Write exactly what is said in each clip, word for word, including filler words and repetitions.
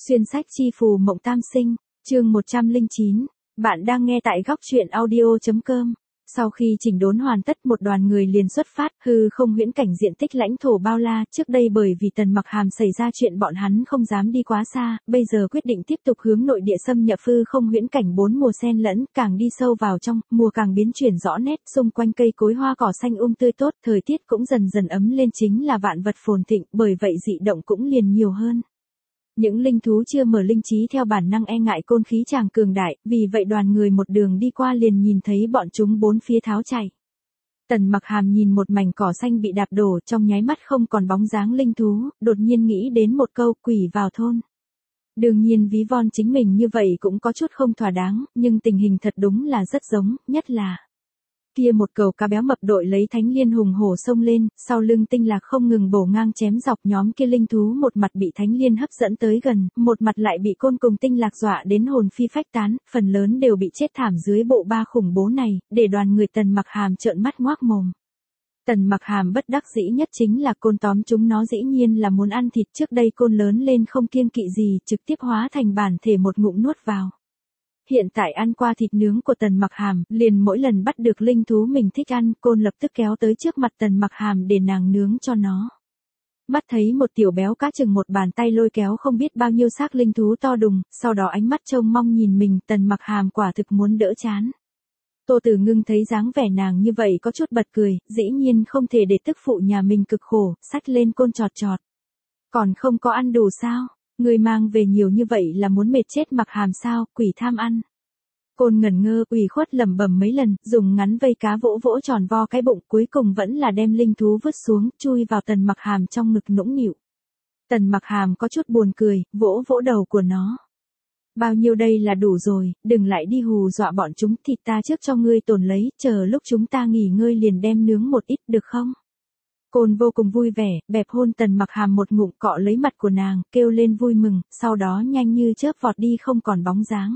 Xuyên sách chi phù mộng tam sinh, chương một trăm lẻ chín. Bạn đang nghe tại góc truyện audio chấm com. Sau khi chỉnh đốn hoàn tất, một đoàn người liền xuất phát, hư không huyễn cảnh diện tích lãnh thổ bao la. Trước đây bởi vì Tần Mặc Hàm xảy ra chuyện, bọn hắn không dám đi quá xa, bây giờ quyết định tiếp tục hướng nội địa xâm nhập hư không huyễn cảnh bốn mùa xen lẫn, càng đi sâu vào trong, mùa càng biến chuyển rõ nét, xung quanh cây cối hoa cỏ xanh um tươi tốt, thời tiết cũng dần dần ấm lên, chính là vạn vật phồn thịnh, bởi vậy dị động cũng liền nhiều hơn. Những linh thú chưa mở linh trí theo bản năng e ngại côn khí chàng cường đại, vì vậy đoàn người một đường đi qua liền nhìn thấy bọn chúng bốn phía tháo chạy. Tần Mặc Hàm nhìn một mảnh cỏ xanh bị đạp đổ, trong nháy mắt không còn bóng dáng linh thú, đột nhiên nghĩ đến một câu quỷ vào thôn. Đương nhiên ví von chính mình như vậy cũng có chút không thỏa đáng, nhưng tình hình thật đúng là rất giống, nhất là kia một cầu cá béo mập đội lấy thánh liên hùng hổ xông lên, sau lưng tinh lạc không ngừng bổ ngang chém dọc, nhóm kia linh thú một mặt bị thánh liên hấp dẫn tới gần, một mặt lại bị côn cùng tinh lạc dọa đến hồn phi phách tán, phần lớn đều bị chết thảm dưới bộ ba khủng bố này, để đoàn người Tần Mặc Hàm trợn mắt ngoác mồm. Tần Mặc Hàm bất đắc dĩ nhất chính là côn tóm chúng nó dĩ nhiên là muốn ăn thịt, trước đây côn lớn lên không kiêng kỵ gì, trực tiếp hóa thành bản thể một ngụm nuốt vào. Hiện tại ăn qua thịt nướng của Tần Mặc Hàm, liền mỗi lần bắt được linh thú mình thích ăn, côn lập tức kéo tới trước mặt Tần Mặc Hàm để nàng nướng cho nó. Mắt thấy một tiểu béo cá chừng một bàn tay lôi kéo không biết bao nhiêu xác linh thú to đùng, sau đó ánh mắt trông mong nhìn mình, Tần Mặc Hàm quả thực muốn đỡ chán. Tô Tử Ngưng thấy dáng vẻ nàng như vậy có chút bật cười, dĩ nhiên không thể để tức phụ nhà mình cực khổ, xách lên côn chọt chọt. Còn không có ăn đủ sao? Người mang về nhiều như vậy là muốn mệt chết Mặc Hàm sao, quỷ tham ăn. Côn ngẩn ngơ ủy khuất lẩm bẩm mấy lần, dùng ngắn vây cá vỗ vỗ tròn vo cái bụng, cuối cùng vẫn là đem linh thú vứt xuống, chui vào Tần Mặc Hàm trong ngực nũng nịu. Tần Mặc Hàm có chút buồn cười, vỗ vỗ đầu của nó. Bao nhiêu đây là đủ rồi, đừng lại đi hù dọa bọn chúng, thịt ta trước cho ngươi tồn lấy, chờ lúc chúng ta nghỉ ngơi liền đem nướng một ít được không? Côn vô cùng vui vẻ, bẹp hôn Tần Mặc Hàm một ngụm, cọ lấy mặt của nàng, kêu lên vui mừng, sau đó nhanh như chớp vọt đi không còn bóng dáng.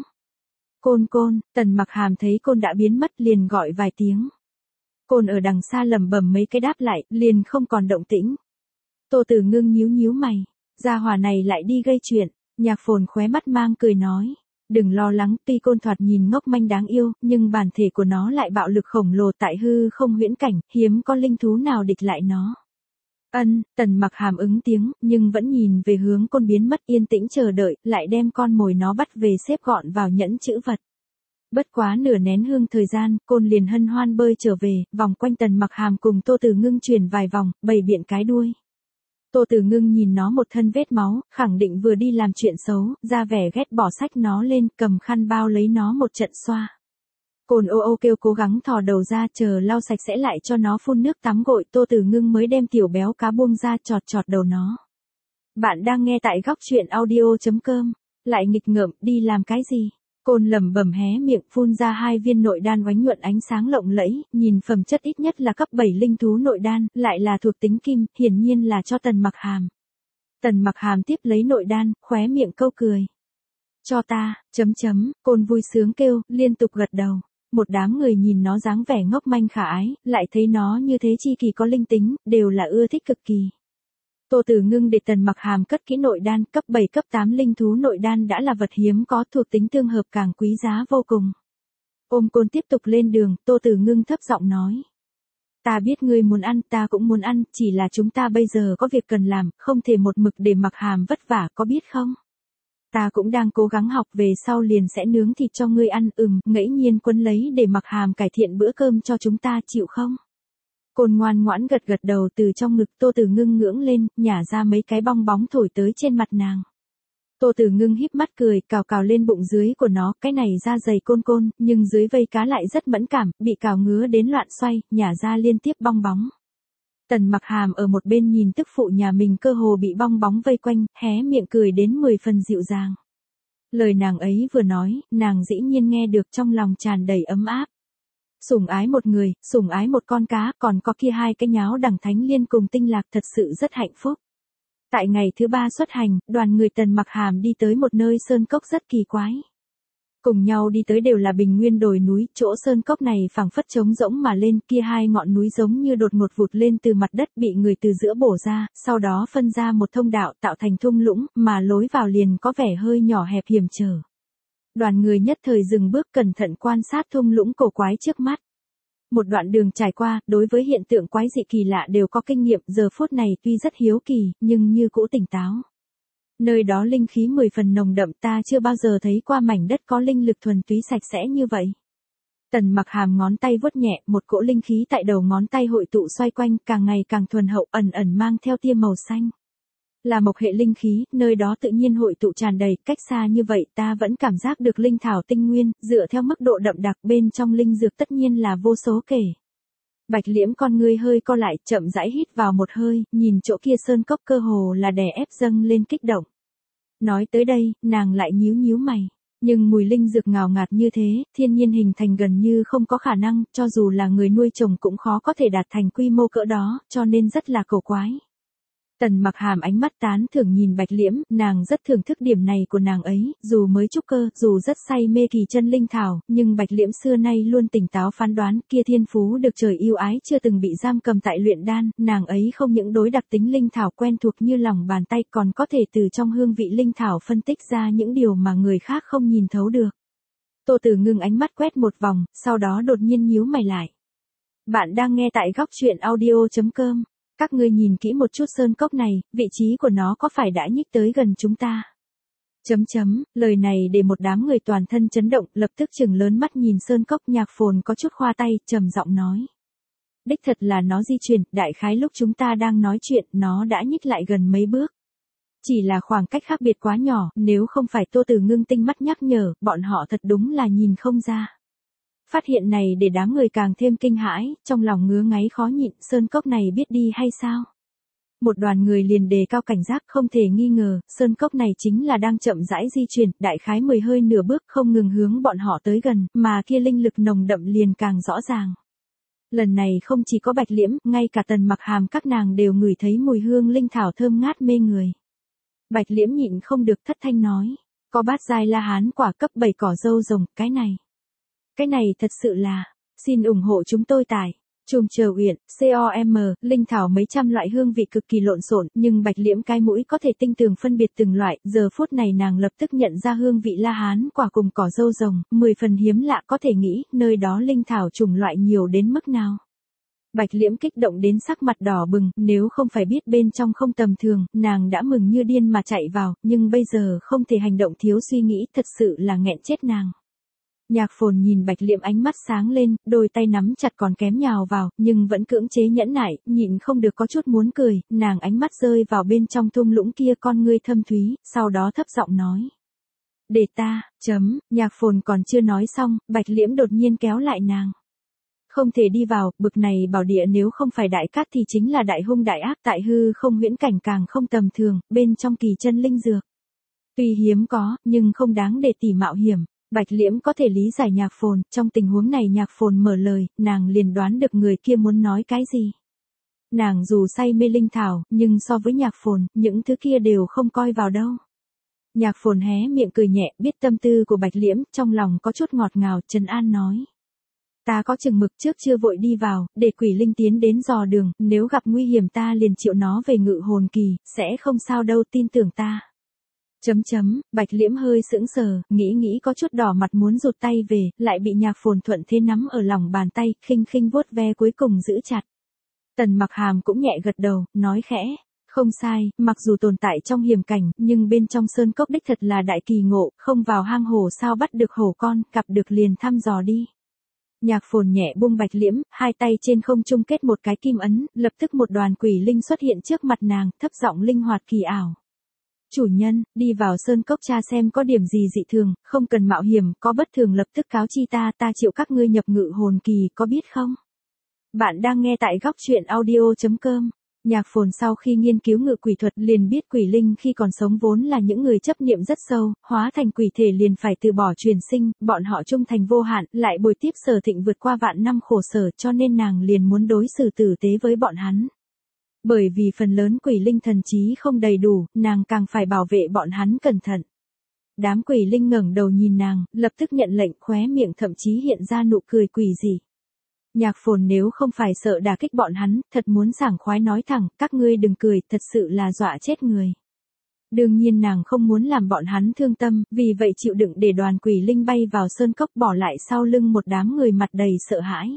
Côn côn, Tần Mặc Hàm thấy côn đã biến mất liền gọi vài tiếng. Côn ở đằng xa lẩm bẩm mấy cái đáp lại, liền không còn động tĩnh. Tô Tử Ngưng nhíu nhíu mày, gia hỏa này lại đi gây chuyện. Nhạc Phồn khóe mắt mang cười nói, đừng lo lắng, tuy côn thoạt nhìn ngốc manh đáng yêu, nhưng bản thể của nó lại bạo lực khổng lồ, tại hư không huyễn cảnh, hiếm có linh thú nào địch lại nó. Ân, Tần Mặc Hàm ứng tiếng, nhưng vẫn nhìn về hướng côn biến mất, yên tĩnh chờ đợi, lại đem con mồi nó bắt về xếp gọn vào nhẫn chữ vật. Bất quá nửa nén hương thời gian, côn liền hân hoan bơi trở về, vòng quanh Tần Mặc Hàm cùng Tô Tử Ngưng chuyển vài vòng, bày biện cái đuôi. Tô Tử Ngưng nhìn nó một thân vết máu, khẳng định vừa đi làm chuyện xấu, ra vẻ ghét bỏ xách nó lên, cầm khăn bao lấy nó một trận xoa. Côn ô ô kêu cố gắng thò đầu ra, chờ lau sạch sẽ lại cho nó phun nước tắm gội, Tô Tử Ngưng mới đem tiểu béo cá buông ra chọt chọt đầu nó. Bạn đang nghe tại góc truyện audio chấm com, lại nghịch ngợm, đi làm cái gì? Côn lẩm bẩm hé miệng, phun ra hai viên nội đan oánh nhuận ánh sáng lộng lẫy, nhìn phẩm chất ít nhất là cấp bảy linh thú nội đan, lại là thuộc tính kim, hiển nhiên là cho Tần Mặc Hàm. Tần Mặc Hàm tiếp lấy nội đan, khóe miệng câu cười. Cho ta, chấm chấm, côn vui sướng kêu, liên tục gật đầu. Một đám người nhìn nó dáng vẻ ngốc manh khả ái, lại thấy nó như thế chi kỳ có linh tính, đều là ưa thích cực kỳ. Tô Tử Ngưng để Tần Mặc Hàm cất kỹ nội đan, cấp bảy cấp tám linh thú nội đan đã là vật hiếm có, thuộc tính tương hợp càng quý giá vô cùng. Ôm côn tiếp tục lên đường, Tô Tử Ngưng thấp giọng nói. Ta biết ngươi muốn ăn, ta cũng muốn ăn, chỉ là chúng ta bây giờ có việc cần làm, không thể một mực để Mặc Hàm vất vả, có biết không? Ta cũng đang cố gắng học, về sau liền sẽ nướng thịt cho ngươi ăn, ừm, ngẫu nhiên quấn lấy để Mặc Hàm cải thiện bữa cơm cho chúng ta, chịu không? Côn ngoan ngoãn gật gật đầu, từ trong ngực Tô Tử Ngưng ngưỡng lên, nhả ra mấy cái bong bóng thổi tới trên mặt nàng. Tô Tử Ngưng híp mắt cười, cào cào lên bụng dưới của nó, cái này da dày côn côn, nhưng dưới vây cá lại rất mẫn cảm, bị cào ngứa đến loạn xoay, nhả ra liên tiếp bong bóng. Tần Mặc Hàm ở một bên nhìn tức phụ nhà mình cơ hồ bị bong bóng vây quanh, hé miệng cười đến mười phần dịu dàng. Lời nàng ấy vừa nói, nàng dĩ nhiên nghe được trong lòng tràn đầy ấm áp. Sủng ái một người, sủng ái một con cá, còn có kia hai cái nháo đằng thánh liên cùng tinh lạc, thật sự rất hạnh phúc. Tại ngày thứ ba xuất hành, đoàn người Tần Mặc Hàm đi tới một nơi sơn cốc rất kỳ quái. Cùng nhau đi tới đều là bình nguyên đồi núi, chỗ sơn cốc này phảng phất trống rỗng mà lên, kia hai ngọn núi giống như đột ngột vụt lên từ mặt đất bị người từ giữa bổ ra, sau đó phân ra một thông đạo tạo thành thung lũng, mà lối vào liền có vẻ hơi nhỏ hẹp hiểm trở. Đoàn người nhất thời dừng bước cẩn thận quan sát thung lũng cổ quái trước mắt. Một đoạn đường trải qua, đối với hiện tượng quái dị kỳ lạ đều có kinh nghiệm, giờ phút này tuy rất hiếu kỳ, nhưng như cũ tỉnh táo. Nơi đó linh khí mười phần nồng đậm, ta chưa bao giờ thấy qua mảnh đất có linh lực thuần túy sạch sẽ như vậy. Tần Mặc Hàm ngón tay vuốt nhẹ, một cỗ linh khí tại đầu ngón tay hội tụ xoay quanh, càng ngày càng thuần hậu, ẩn ẩn mang theo tia màu xanh. Là mộc hệ linh khí, nơi đó tự nhiên hội tụ tràn đầy, cách xa như vậy ta vẫn cảm giác được linh thảo tinh nguyên, dựa theo mức độ đậm đặc bên trong linh dược tất nhiên là vô số kể. Bạch Liễm con ngươi hơi co lại, chậm rãi hít vào một hơi, nhìn chỗ kia sơn cốc cơ hồ là đè ép dâng lên kích động. Nói tới đây, nàng lại nhíu nhíu mày. Nhưng mùi linh dược ngào ngạt như thế, thiên nhiên hình thành gần như không có khả năng, cho dù là người nuôi trồng cũng khó có thể đạt thành quy mô cỡ đó, cho nên rất là cổ quái. Tần Mặc Hàm ánh mắt tán thưởng nhìn Bạch Liễm, nàng rất thưởng thức điểm này của nàng ấy, dù mới trúc cơ, dù rất say mê kỳ chân linh thảo, nhưng Bạch Liễm xưa nay luôn tỉnh táo phán đoán, kia thiên phú được trời yêu ái chưa từng bị giam cầm tại luyện đan, nàng ấy không những đối đặc tính linh thảo quen thuộc như lòng bàn tay, còn có thể từ trong hương vị linh thảo phân tích ra những điều mà người khác không nhìn thấu được. Tô Tử Ngưng ánh mắt quét một vòng, sau đó đột nhiên nhíu mày lại. Bạn đang nghe tại góc truyện audio chấm com. Các ngươi nhìn kỹ một chút sơn cốc này, vị trí của nó có phải đã nhích tới gần chúng ta? Chấm chấm, lời này để một đám người toàn thân chấn động, lập tức chừng lớn mắt nhìn sơn cốc. Nhạc Phồn có chút khoa tay, trầm giọng nói. Đích thật là nó di chuyển, đại khái lúc chúng ta đang nói chuyện, nó đã nhích lại gần mấy bước. Chỉ là khoảng cách khác biệt quá nhỏ, nếu không phải Tô Tử Ngưng tinh mắt nhắc nhở, bọn họ thật đúng là nhìn không ra. Phát hiện này để đám người càng thêm kinh hãi, trong lòng ngứa ngáy khó nhịn, sơn cốc này biết đi hay sao? Một đoàn người liền đề cao cảnh giác, không thể nghi ngờ, sơn cốc này chính là đang chậm rãi di chuyển, đại khái mười hơi nửa bước không ngừng hướng bọn họ tới gần, mà kia linh lực nồng đậm liền càng rõ ràng. Lần này không chỉ có Bạch Liễm, ngay cả Tần Mặc Hàm các nàng đều ngửi thấy mùi hương linh thảo thơm ngát mê người. Bạch Liễm nhịn không được thất thanh nói, có bát giai la hán quả cấp bảy cỏ dâu rồng, cái này. Cái này thật sự là, xin ủng hộ chúng tôi tại Trùng Chờ Uyển, com, linh thảo mấy trăm loại hương vị cực kỳ lộn xộn, nhưng Bạch Liễm cái mũi có thể tinh tường phân biệt từng loại, giờ phút này nàng lập tức nhận ra hương vị la hán quả cùng cỏ dâu rồng, mười phần hiếm lạ, có thể nghĩ, nơi đó linh thảo chủng loại nhiều đến mức nào. Bạch Liễm kích động đến sắc mặt đỏ bừng, nếu không phải biết bên trong không tầm thường, nàng đã mừng như điên mà chạy vào, nhưng bây giờ không thể hành động thiếu suy nghĩ, thật sự là nghẹn chết nàng. Nhạc Phồn nhìn Bạch Liễm ánh mắt sáng lên, đôi tay nắm chặt còn kém nhào vào, nhưng vẫn cưỡng chế nhẫn nại, nhịn không được có chút muốn cười, nàng ánh mắt rơi vào bên trong thung lũng kia con ngươi thâm thúy, sau đó thấp giọng nói. Để ta, chấm, Nhạc Phồn còn chưa nói xong, Bạch Liễm đột nhiên kéo lại nàng. Không thể đi vào, bực này bảo địa nếu không phải đại cát thì chính là đại hung đại ác, tại hư không huyễn cảnh càng không tầm thường, bên trong kỳ chân linh dược. Tuy hiếm có, nhưng không đáng để tỉ mạo hiểm. Bạch Liễm có thể lý giải Nhạc Phồn, trong tình huống này Nhạc Phồn mở lời, nàng liền đoán được người kia muốn nói cái gì. Nàng dù say mê linh thảo, nhưng so với Nhạc Phồn, những thứ kia đều không coi vào đâu. Nhạc Phồn hé miệng cười nhẹ, biết tâm tư của Bạch Liễm, trong lòng có chút ngọt ngào, trấn an nói. Ta có chừng mực trước chưa vội đi vào, để quỷ linh tiến đến dò đường, nếu gặp nguy hiểm ta liền triệu nó về ngự hồn kỳ, sẽ không sao đâu, tin tưởng ta. Chấm chấm, Bạch Liễm hơi sững sờ, nghĩ nghĩ có chút đỏ mặt muốn rụt tay về, lại bị Nhạc Phồn thuận thế nắm ở lòng bàn tay, khinh khinh vuốt ve cuối cùng giữ chặt. Tần Mặc Hàm cũng nhẹ gật đầu, nói khẽ, không sai, mặc dù tồn tại trong hiểm cảnh, nhưng bên trong sơn cốc đích thật là đại kỳ ngộ, không vào hang hổ sao bắt được hổ con, gặp được liền thăm dò đi. Nhạc Phồn nhẹ buông Bạch Liễm, hai tay trên không trung kết một cái kim ấn, lập tức một đoàn quỷ linh xuất hiện trước mặt nàng, thấp giọng linh hoạt kỳ ảo. Chủ nhân, đi vào sơn cốc tra xem có điểm gì dị thường, không cần mạo hiểm, có bất thường lập tức cáo chi ta, ta chịu các ngươi nhập ngự hồn kỳ, có biết không? Bạn đang nghe tại góc truyện audio chấm com. Nhạc Phồn sau khi nghiên cứu ngự quỷ thuật liền biết quỷ linh khi còn sống vốn là những người chấp niệm rất sâu, hóa thành quỷ thể liền phải từ bỏ truyền sinh, bọn họ trung thành vô hạn, lại bồi tiếp Sở Thịnh vượt qua vạn năm khổ sở, cho nên nàng liền muốn đối xử tử tế với bọn hắn. Bởi vì phần lớn quỷ linh thần trí không đầy đủ, nàng càng phải bảo vệ bọn hắn cẩn thận. Đám quỷ linh ngẩng đầu nhìn nàng, lập tức nhận lệnh, khóe miệng thậm chí hiện ra nụ cười quỷ dị. Nhạc Phồn nếu không phải sợ đả kích bọn hắn, thật muốn sảng khoái nói thẳng, các ngươi đừng cười, thật sự là dọa chết người. Đương nhiên nàng không muốn làm bọn hắn thương tâm, vì vậy chịu đựng để đoàn quỷ linh bay vào sơn cốc bỏ lại sau lưng một đám người mặt đầy sợ hãi.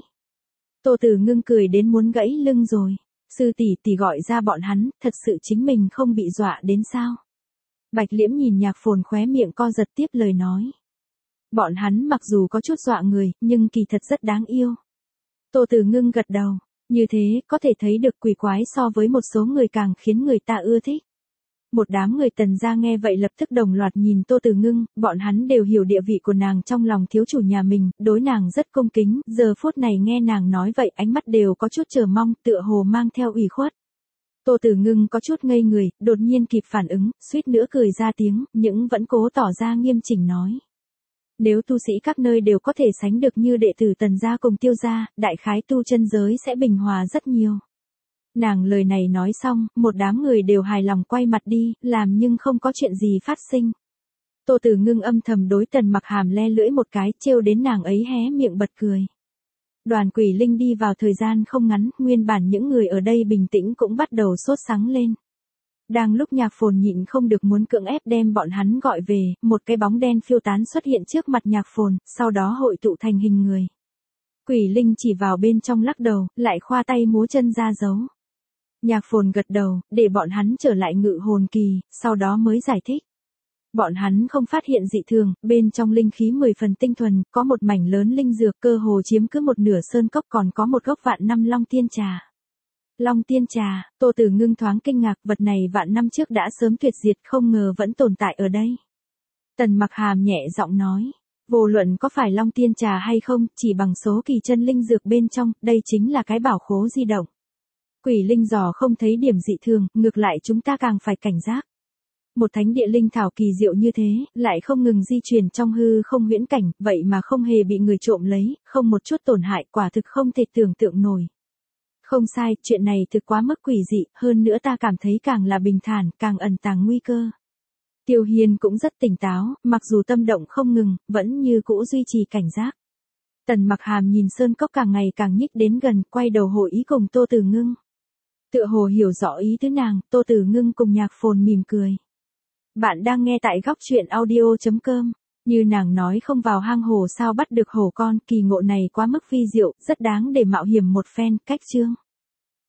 Tô Tử Ngưng cười đến muốn gãy lưng rồi. Sư tỷ tỷ gọi ra bọn hắn, thật sự chính mình không bị dọa đến sao? Bạch Liễm nhìn Nhạc Phồn khóe miệng co giật tiếp lời nói. Bọn hắn mặc dù có chút dọa người, nhưng kỳ thật rất đáng yêu. Tô Tử Ngưng gật đầu, như thế, có thể thấy được quỷ quái so với một số người càng khiến người ta ưa thích. Một đám người Tần gia nghe vậy lập tức đồng loạt nhìn Tô Tử Ngưng, bọn hắn đều hiểu địa vị của nàng trong lòng thiếu chủ nhà mình, đối nàng rất cung kính, giờ phút này nghe nàng nói vậy ánh mắt đều có chút chờ mong, tựa hồ mang theo ủy khuất. Tô Tử Ngưng có chút ngây người, đột nhiên kịp phản ứng, suýt nữa cười ra tiếng, nhưng vẫn cố tỏ ra nghiêm chỉnh nói. Nếu tu sĩ các nơi đều có thể sánh được như đệ tử Tần gia cùng Tiêu gia, đại khái tu chân giới sẽ bình hòa rất nhiều. Nàng lời này nói xong, một đám người đều hài lòng quay mặt đi, làm nhưng không có chuyện gì phát sinh. Tô Tử Ngưng âm thầm đối Tần Mặc Hàm le lưỡi một cái, trêu đến nàng ấy hé miệng bật cười. Đoàn quỷ linh đi vào thời gian không ngắn, nguyên bản những người ở đây bình tĩnh cũng bắt đầu sốt sắng lên. Đang lúc Nhạc Phồn nhịn không được muốn cưỡng ép đem bọn hắn gọi về, một cái bóng đen phiêu tán xuất hiện trước mặt Nhạc Phồn, sau đó hội tụ thành hình người. Quỷ linh chỉ vào bên trong lắc đầu, lại khoa tay múa chân ra dấu. Nhạc Phồn gật đầu, để bọn hắn trở lại ngự hồn kỳ, sau đó mới giải thích. Bọn hắn không phát hiện dị thường, bên trong linh khí mười phần tinh thuần, có một mảnh lớn linh dược cơ hồ chiếm cứ một nửa sơn cốc, còn có một gốc vạn năm long tiên trà. Long tiên trà, Tô Tử Ngưng thoáng kinh ngạc, vật này vạn năm trước đã sớm tuyệt diệt, không ngờ vẫn tồn tại ở đây. Tần Mặc Hàm nhẹ giọng nói, vô luận có phải long tiên trà hay không, chỉ bằng số kỳ chân linh dược bên trong, đây chính là cái bảo khố di động. Quỷ linh dò không thấy điểm dị thường, ngược lại chúng ta càng phải cảnh giác. Một thánh địa linh thảo kỳ diệu như thế, lại không ngừng di chuyển trong hư không huyễn cảnh, vậy mà không hề bị người trộm lấy, không một chút tổn hại, quả thực không thể tưởng tượng nổi. Không sai, chuyện này thực quá mức quỷ dị, hơn nữa ta cảm thấy càng là bình thản, càng ẩn tàng nguy cơ. Tiêu Hiên cũng rất tỉnh táo, mặc dù tâm động không ngừng, vẫn như cũ duy trì cảnh giác. Tần Mặc Hàm nhìn sơn cốc càng ngày càng nhích đến gần, quay đầu hội ý cùng Tô Tử Ngưng. Tựa hồ hiểu rõ ý tứ nàng, Tô Tử Ngưng cùng Nhạc Phồn mỉm cười. Bạn đang nghe tại góc truyện audio chấm com. Như nàng nói không vào hang hổ sao bắt được hổ con, kỳ ngộ này quá mức vi diệu, rất đáng để mạo hiểm một phen, cách chương.